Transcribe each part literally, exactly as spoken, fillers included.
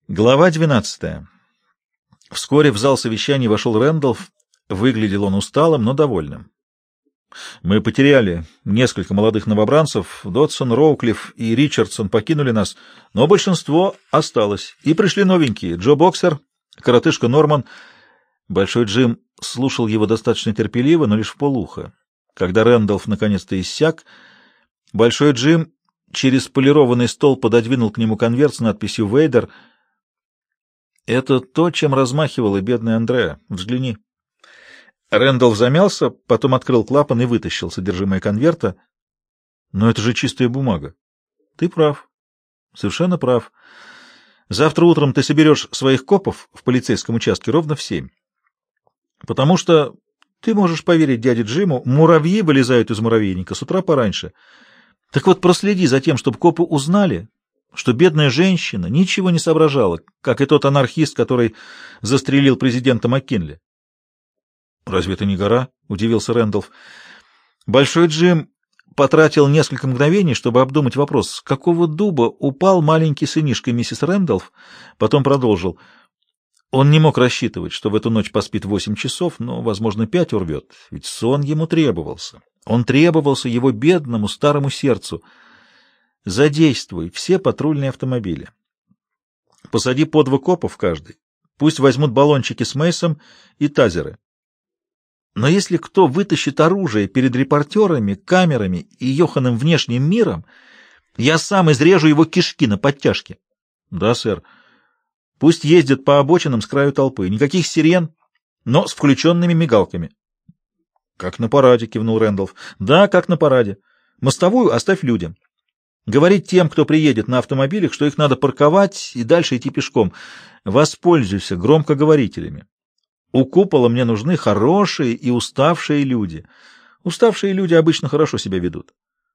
Глава двенадцатая. Вскоре в зал совещаний вошел Рэндалф. Выглядел он усталым, но довольным. «Мы потеряли несколько молодых новобранцев. Додсон, Роуклифф и Ричардсон покинули нас, но большинство осталось. И пришли новенькие. Джо Боксер, коротышка Норман». Большой Джим слушал его достаточно терпеливо, но лишь вполуха. Когда Рэндалф наконец-то иссяк, Большой Джим через полированный стол пододвинул к нему конверт с надписью «Вейдер». «Это то, чем размахивала бедная Андреа. Взгляни». Рэндалф замялся, потом открыл клапан и вытащил содержимое конверта. «Но это же чистая бумага». «Ты прав. Совершенно прав. Завтра утром ты соберешь своих копов в полицейском участке ровно в семь. Потому что, ты можешь поверить дяде Джиму, муравьи вылезают из муравейника с утра пораньше. Так вот, проследи за тем, чтобы копы узнали, что бедная женщина ничего не соображала, как и тот анархист, который застрелил президента МакКинли». «Разве это не гора?» — удивился Рэндалф. Большой Джим потратил несколько мгновений, чтобы обдумать вопрос, с какого дуба упал маленький сынишка миссис Рэндалф, потом продолжил. Он не мог рассчитывать, что в эту ночь поспит восемь часов, но, возможно, пять урвет, ведь сон ему требовался. Он требовался его бедному старому сердцу. Задействуй все патрульные автомобили. Посади по два копа в каждый. Пусть возьмут баллончики с мейсом и тазеры. Но если кто вытащит оружие перед репортерами, камерами и Йоханом внешним миром, я сам изрежу его кишки на подтяжке. — Да, сэр. Пусть ездят по обочинам с краю толпы. Никаких сирен, но с включенными мигалками. — Как на параде, — кивнул Рэндалф. — Да, как на параде. Мостовую оставь людям. Говорить тем, кто приедет на автомобилях, что их надо парковать и дальше идти пешком. Воспользуйся громкоговорителями. У купола мне нужны хорошие и уставшие люди. Уставшие люди обычно хорошо себя ведут.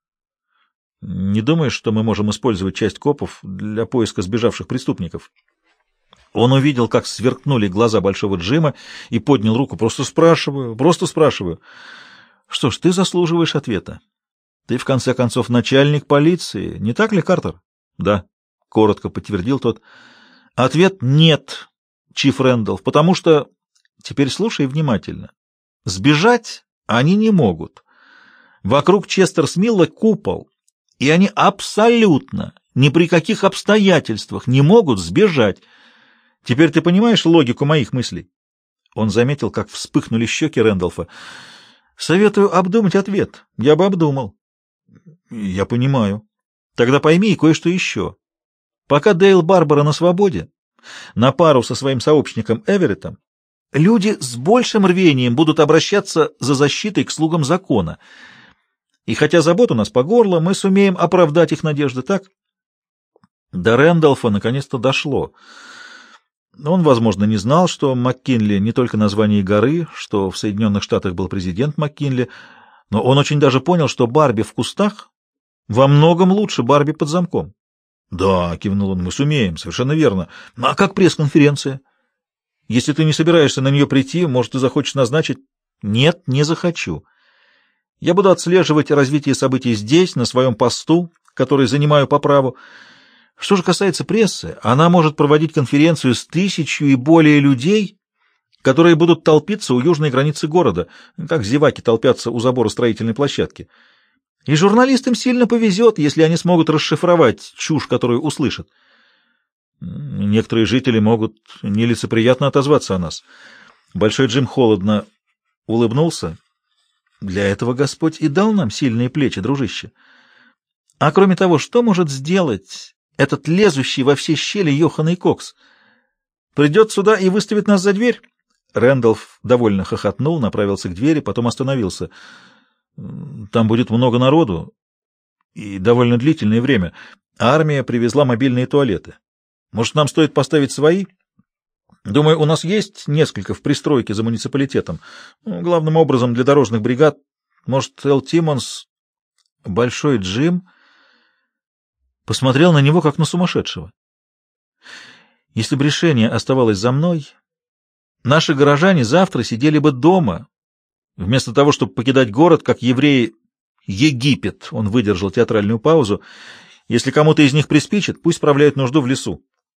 Не думаешь, что мы можем использовать часть копов для поиска сбежавших преступников? Он увидел, как сверкнули глаза Большого Джима, и поднял руку. Просто спрашиваю, просто спрашиваю. Что ж, ты заслуживаешь ответа. Ты, в конце концов, начальник полиции, не так ли, Картер? Да, коротко подтвердил тот. Ответ — нет, Чиф Рэндалф, потому что... Теперь слушай внимательно. Сбежать они не могут. Вокруг Честерсмилла купол, и они абсолютно, ни при каких обстоятельствах не могут сбежать. Теперь ты понимаешь логику моих мыслей?» Он заметил, как вспыхнули щеки Рэндалфа. «Советую обдумать ответ. Я бы обдумал». «Я понимаю. Тогда пойми и кое-что еще. Пока Дейл Барбара на свободе, на пару со своим сообщником Эвереттом, люди с большим рвением будут обращаться за защитой к слугам закона. И хотя забот у нас по горло, мы сумеем оправдать их надежды, так?» До Рэндалфа наконец-то дошло. Он, возможно, не знал, что МакКинли не только название горы, что в Соединенных Штатах был президент МакКинли, но он очень даже понял, что Барби в кустах во многом лучше Барби под замком. «Да», — кивнул он, — «мы сумеем, совершенно верно. А как пресс-конференция? Если ты не собираешься на нее прийти, может, ты захочешь назначить?» «Нет, не захочу. Я буду отслеживать развитие событий здесь, на своем посту, который занимаю по праву. Что же касается прессы, она может проводить конференцию с тысячью и более людей, которые будут толпиться у южной границы города, как зеваки толпятся у забора строительной площадки. И журналистам сильно повезет, если они смогут расшифровать чушь, которую услышат. Некоторые жители могут нелицеприятно отозваться о нас». Большой Джим холодно улыбнулся. «Для этого Господь и дал нам сильные плечи, дружище. А кроме того, что может сделать этот лезущий во все щели Йоханный Кокс? Придет сюда и выставит нас за дверь?» Рэндалф довольно хохотнул, направился к двери, потом остановился. «Там будет много народу и довольно длительное время. Армия привезла мобильные туалеты. Может, нам стоит поставить свои? Думаю, у нас есть несколько в пристройке за муниципалитетом. Ну, главным образом для дорожных бригад. Может, Эл Тиммонс...» Большой Джим посмотрел на него, как на сумасшедшего. «Если бы решение оставалось за мной, наши горожане завтра сидели бы дома, вместо того, чтобы покидать город, как евреи Египет». Он выдержал театральную паузу. «Если кому-то из них приспичит, пусть справляют нужду в лесу.